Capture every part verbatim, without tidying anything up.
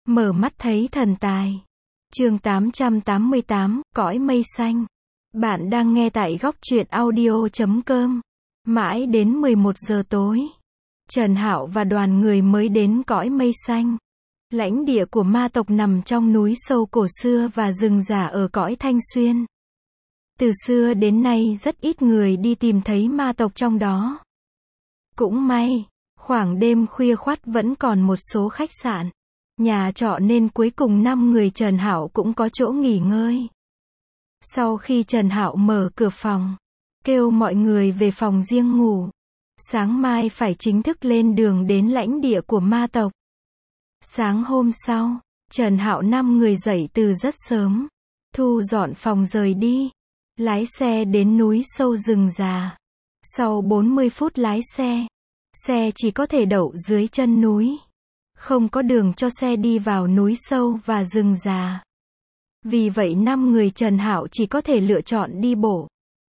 Mở mắt thấy thần tài. Chương tám trăm tám mươi tám, cõi mây xanh. Bạn đang nghe tại góc truyện audio chấm com. Mãi đến mười một giờ tối, Trần Hạo và đoàn người mới đến cõi mây xanh. Lãnh địa của ma tộc nằm trong núi sâu cổ xưa và rừng rả ở cõi Thanh Xuyên. Từ xưa đến nay rất ít người đi tìm thấy ma tộc trong đó. Cũng may, khoảng đêm khuya khoắt vẫn còn một số khách sạn, nhà trọ nên cuối cùng năm người Trần Hạo cũng có chỗ nghỉ ngơi. Sau khi Trần Hạo mở cửa phòng, kêu mọi người về phòng riêng ngủ. Sáng mai phải chính thức lên đường đến lãnh địa của ma tộc. Sáng hôm sau, Trần Hạo năm người dậy từ rất sớm, thu dọn phòng rời đi, lái xe đến núi sâu rừng già. Sau bốn mươi phút lái xe, xe chỉ có thể đậu dưới chân núi. Không có đường cho xe đi vào núi sâu và rừng già. Vì vậy năm người Trần Hạo chỉ có thể lựa chọn đi bộ.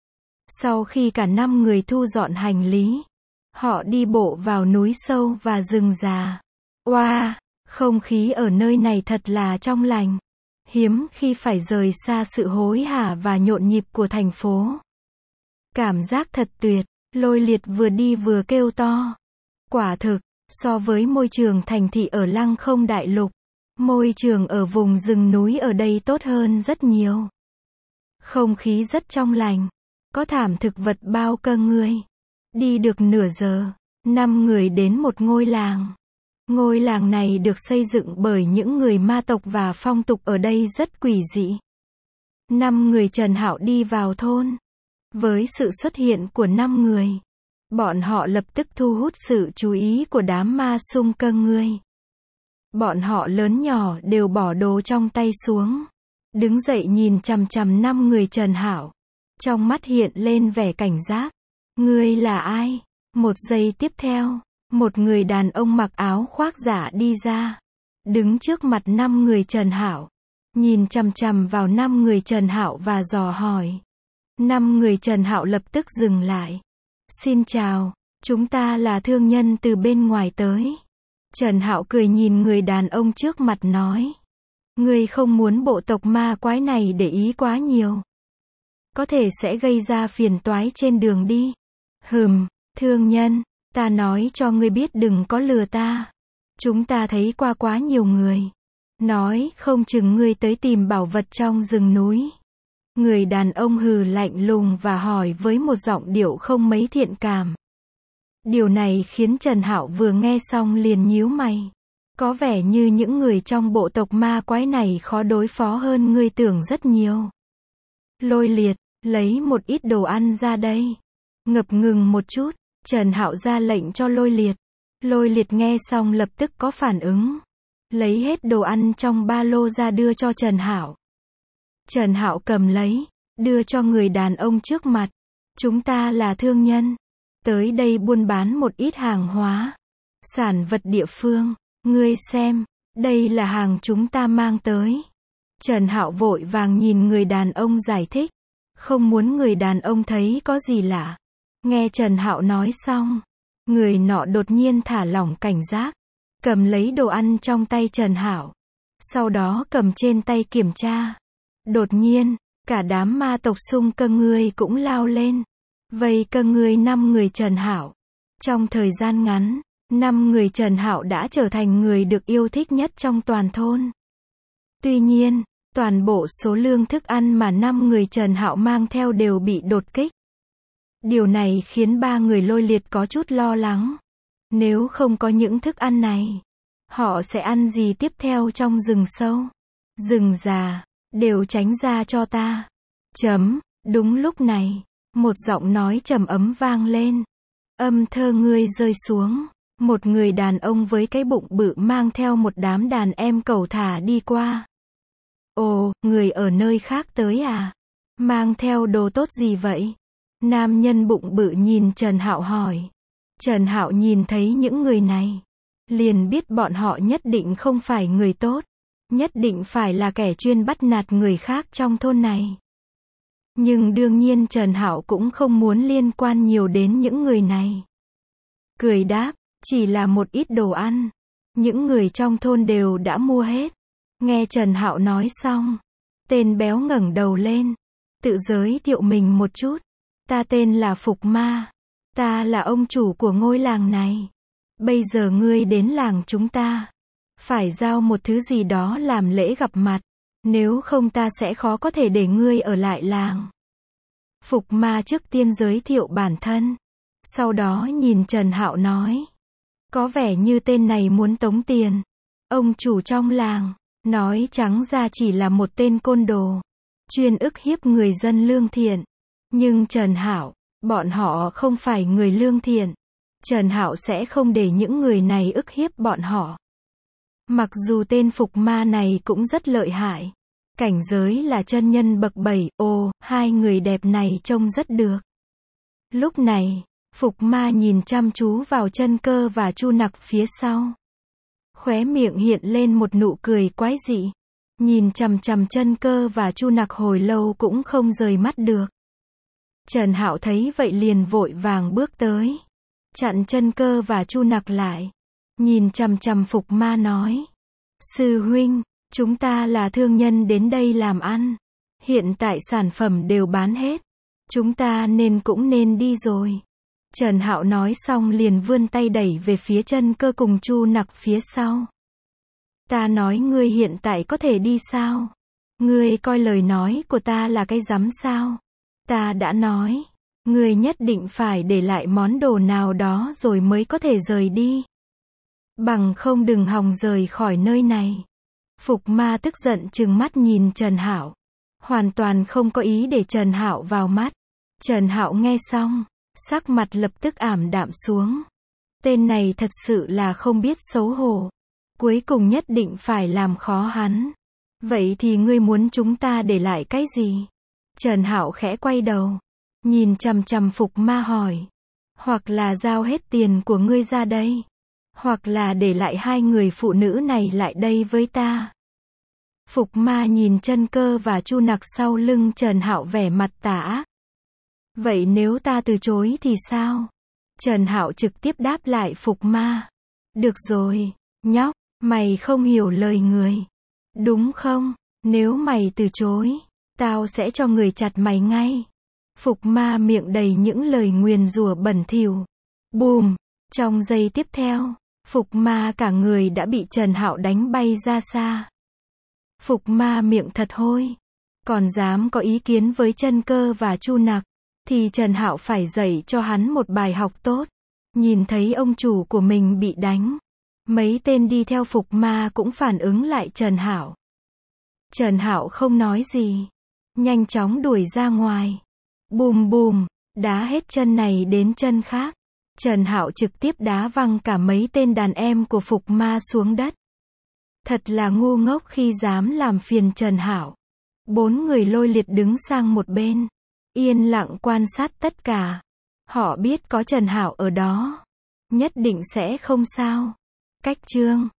Sau khi cả năm người thu dọn hành lý, họ đi bộ vào núi sâu và rừng già. Oa, wow, không khí ở nơi này thật là trong lành. Hiếm khi phải rời xa sự hối hả và nhộn nhịp của thành phố. Cảm giác thật tuyệt, Lôi Liệt vừa đi vừa kêu to. Quả thực, so với môi trường thành thị ở Lăng Không Đại Lục, môi trường ở vùng rừng núi ở đây tốt hơn rất nhiều. Không khí rất trong lành, có thảm thực vật bao cơ người. Đi được nửa giờ, năm người đến một ngôi làng. Ngôi làng này được xây dựng bởi những người ma tộc và phong tục ở đây rất quỷ dị. Năm người Trần Hạo đi vào thôn. Với sự xuất hiện của năm người, bọn họ lập tức thu hút sự chú ý của đám ma sung cơ người. Bọn họ lớn nhỏ đều bỏ đồ trong tay xuống, đứng dậy nhìn chằm chằm năm người Trần Hạo. Trong mắt hiện lên vẻ cảnh giác. Ngươi là ai? Một giây tiếp theo, một người đàn ông mặc áo khoác giả đi ra, đứng trước mặt năm người Trần Hạo, nhìn chằm chằm vào năm người Trần Hạo và dò hỏi. Năm người Trần Hạo lập tức dừng lại. Xin chào, chúng ta là thương nhân từ bên ngoài tới. Trần Hạo cười nhìn người đàn ông trước mặt nói. Ngươi không muốn bộ tộc ma quái này để ý quá nhiều. Có thể sẽ gây ra phiền toái trên đường đi. Hừm, thương nhân, ta nói cho ngươi biết đừng có lừa ta. Chúng ta thấy qua quá nhiều người. Nói không chừng ngươi tới tìm bảo vật trong rừng núi. Người đàn ông hừ lạnh lùng và hỏi với một giọng điệu không mấy thiện cảm. Điều này khiến Trần Hạo vừa nghe xong liền nhíu mày. Có vẻ như những người trong bộ tộc ma quái này khó đối phó hơn ngươi tưởng rất nhiều. Lôi Liệt, lấy một ít đồ ăn ra đây. Ngập ngừng một chút, Trần Hạo ra lệnh cho Lôi Liệt. Lôi Liệt nghe xong lập tức có phản ứng. Lấy hết đồ ăn trong ba lô ra đưa cho Trần Hạo. Trần Hạo cầm lấy, đưa cho người đàn ông trước mặt. Chúng ta là thương nhân, tới đây buôn bán một ít hàng hóa, sản vật địa phương. Ngươi xem, đây là hàng chúng ta mang tới. Trần Hạo vội vàng nhìn người đàn ông giải thích, không muốn người đàn ông thấy có gì lạ. Nghe Trần Hạo nói xong, người nọ đột nhiên thả lỏng cảnh giác, cầm lấy đồ ăn trong tay Trần Hạo, sau đó cầm trên tay kiểm tra. Đột nhiên, cả đám ma tộc sung cơ người cũng lao lên, vây cơ người năm người Trần Hạo. Trong thời gian ngắn, năm người Trần Hạo đã trở thành người được yêu thích nhất trong toàn thôn. Tuy nhiên, toàn bộ số lương thức ăn mà năm người Trần Hạo mang theo đều bị đột kích. Điều này khiến ba người Lôi Liệt có chút lo lắng. Nếu không có những thức ăn này, họ sẽ ăn gì tiếp theo trong rừng sâu, rừng già, đều tránh ra cho ta. Chấm, đúng lúc này, một giọng nói trầm ấm vang lên. Âm thơ ngươi rơi xuống. Một người đàn ông với cái bụng bự mang theo một đám đàn em cẩu thả đi qua. Ồ, người ở nơi khác tới à? Mang theo đồ tốt gì vậy? Nam nhân bụng bự nhìn Trần Hạo hỏi. Trần Hạo nhìn thấy những người này, liền biết bọn họ nhất định không phải người tốt, nhất định phải là kẻ chuyên bắt nạt người khác trong thôn này. Nhưng đương nhiên Trần Hạo cũng không muốn liên quan nhiều đến những người này. Cười đáp, chỉ là một ít đồ ăn. Những người trong thôn đều đã mua hết. Nghe Trần Hạo nói xong, tên béo ngẩng đầu lên, tự giới thiệu mình một chút. Ta tên là Phục Ma. Ta là ông chủ của ngôi làng này. Bây giờ ngươi đến làng chúng ta, phải giao một thứ gì đó làm lễ gặp mặt. Nếu không ta sẽ khó có thể để ngươi ở lại làng. Phục Ma trước tiên giới thiệu bản thân. Sau đó nhìn Trần Hạo nói. Có vẻ như tên này muốn tống tiền. Ông chủ trong làng, nói trắng ra chỉ là một tên côn đồ. Chuyên ức hiếp người dân lương thiện. Nhưng Trần Hạo, bọn họ không phải người lương thiện. Trần Hạo sẽ không để những người này ức hiếp bọn họ. Mặc dù tên Phục Ma này cũng rất lợi hại. Cảnh giới là chân nhân bậc bảy, ồ, hai người đẹp này trông rất được. Lúc này, Phục Ma nhìn chăm chú vào Chân Cơ và Chu Nặc phía sau. Khóe miệng hiện lên một nụ cười quái dị. Nhìn chằm chằm Chân Cơ và Chu Nặc hồi lâu cũng không rời mắt được. Trần Hạo thấy vậy liền vội vàng bước tới, chặn Chân Cơ và Chu Nặc lại. Nhìn chằm chằm Phục Ma nói. Sư huynh, chúng ta là thương nhân đến đây làm ăn. Hiện tại sản phẩm đều bán hết. Chúng ta nên cũng nên đi rồi. Trần Hạo nói xong liền vươn tay đẩy về phía Chân Cơ cùng Chu Nặc phía sau. Ta nói ngươi hiện tại có thể đi sao? Ngươi coi lời nói của ta là cái rắm sao? Ta đã nói, ngươi nhất định phải để lại món đồ nào đó rồi mới có thể rời đi. Bằng không đừng hòng rời khỏi nơi này. Phục Ma tức giận trừng mắt nhìn Trần Hạo, hoàn toàn không có ý để Trần Hạo vào mắt. Trần Hạo nghe xong, sắc mặt lập tức ảm đạm xuống. Tên này thật sự là không biết xấu hổ. Cuối cùng nhất định phải làm khó hắn. Vậy thì ngươi muốn chúng ta để lại cái gì? Trần Hạo khẽ quay đầu, nhìn chằm chằm Phục Ma hỏi. Hoặc là giao hết tiền của ngươi ra đây, hoặc là để lại hai người phụ nữ này lại đây với ta. Phục Ma nhìn Chân Cơ và Chu Nặc sau lưng Trần Hạo vẻ mặt tà ác. Vậy nếu ta từ chối thì sao? Trần Hạo trực tiếp đáp lại Phục Ma. Được rồi, nhóc, mày không hiểu lời người, đúng không? Nếu mày từ chối, tao sẽ cho người chặt mày ngay. Phục Ma miệng đầy những lời nguyền rủa bẩn thỉu. Bùm, trong giây tiếp theo, Phục Ma cả người đã bị Trần Hạo đánh bay ra xa. Phục Ma miệng thật hôi, còn dám có ý kiến với Chân Cơ và Chu Nặc, thì Trần Hạo phải dạy cho hắn một bài học tốt. Nhìn thấy ông chủ của mình bị đánh, mấy tên đi theo Phục Ma cũng phản ứng lại Trần Hạo. Trần Hạo không nói gì, nhanh chóng đuổi ra ngoài. Bùm bùm, đá hết chân này đến chân khác. Trần Hạo trực tiếp đá văng cả mấy tên đàn em của Phục Ma xuống đất. Thật là ngu ngốc khi dám làm phiền Trần Hạo. Bốn người lôi liệt đứng sang một bên, yên lặng quan sát tất cả. Họ biết có Trần Hạo ở đó, nhất định sẽ không sao. Cách chương